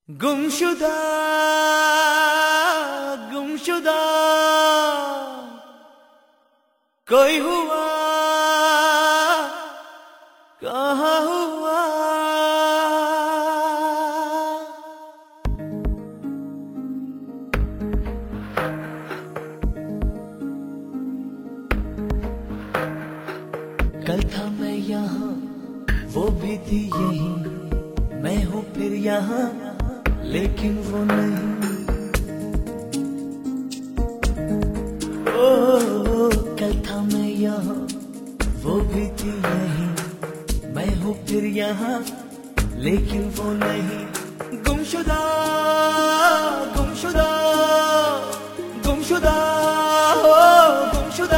गुमशुदा गुमशुदा कोई हुआ कहाँ हुआ। कल था मैं यहाँ वो भी थी यहीं, मैं हूँ फिर यहाँ लेकिन वो नहीं। ओ कल था मैं यहाँ वो भी थी यहीं, मैं हूँ फिर यहाँ लेकिन वो नहीं। गुमशुदा गुमशुदा गुमशुदा हो गुमशुदा।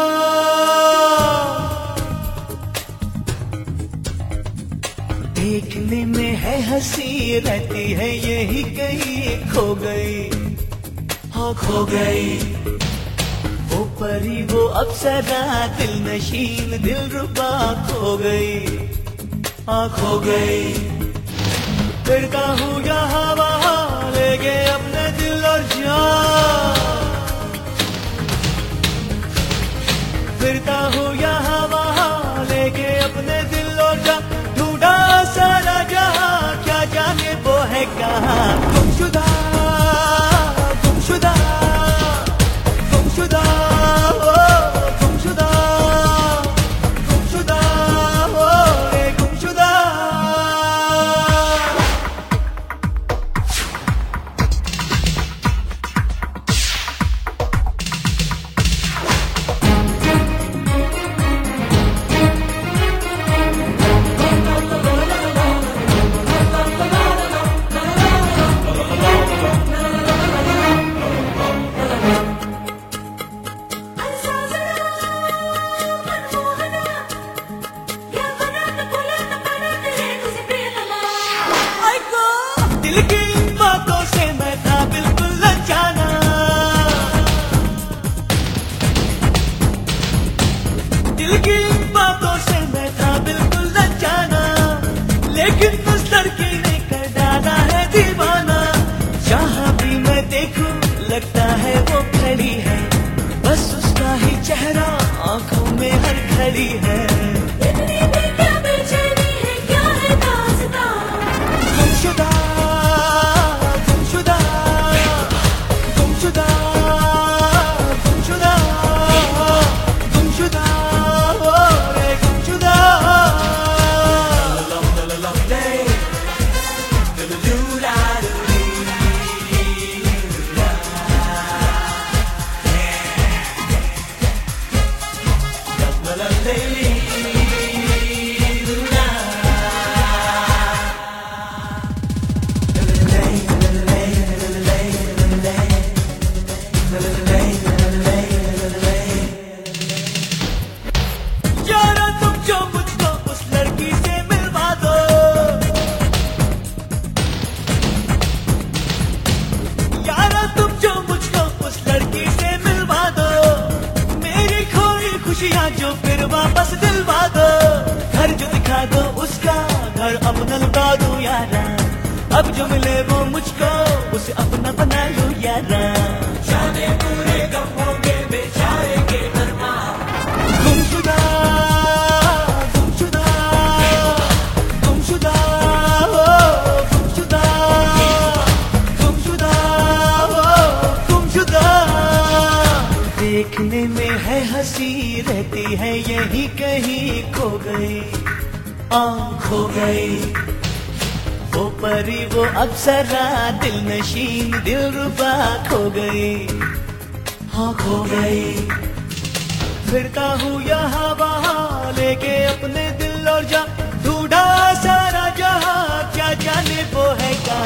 देखने में है हंसी रहती है यही कहीं खो गई, हाँ खो गई। वो परी वो अप्सरा दिल नशीन दिल रुबा खो गई, हाँ खो गई। फिरता हूँ यहाँ वहाँ ले गए अपने दिल और जान, फिरता हूँ यहाँ वहाँ ले गए अपने दिल और जान। ढूंढा सारा जहाँ क्या जाने वो है कहाँ। गुमशुदा गुमशुदा गुमशुदा ओ गुमशुदा गुमशुदा ओ रे गुमशुदा। दिल की बातों से मैं था बिल्कुल अनजाना, दिल की बातों से मैं था बिल्कुल अनजाना। लेकिन उस लड़की ने कर डाला है दीवाना। जहाँ भी मैं देखूं लगता है वो खड़ी है, बस उसका ही चेहरा आंखों में हर घड़ी है। गुमशुदा गुमशुदा गुमशुदा गुमशुदा गुमशुदा ओ रे गुमशुदा। यारा तुम जो मुझको उस लड़की से मिलवा दो, यारा तुम जो मुझको उस लड़की से मिलवा दो। मेरी खोई खुशियाँ जो फिर वापस दिलवा दो। घर जो दिखा दो उसका घर अपना लुटा दो यारा। अब जो मिले वो मुझको उसे अपना बना लो यारा। जाने पूरे गम होंगे बेचारे के दरबार। गुमशुदा गुमशुदा गुमशुदा ओ गुमशुदा गुमशुदा ओ गुमशुदा। देखने में है हंसी रहती है यही कहीं खो गई, खो गई। वो परी वो अप्सरा दिल नशीन दिल रुबा खो गई, हाँ खो गई। फिरता हूँ यहाँ वहाँ लेके अपने दिल और जा। ढूंढा सारा जहाँ क्या जाने वो है क्या।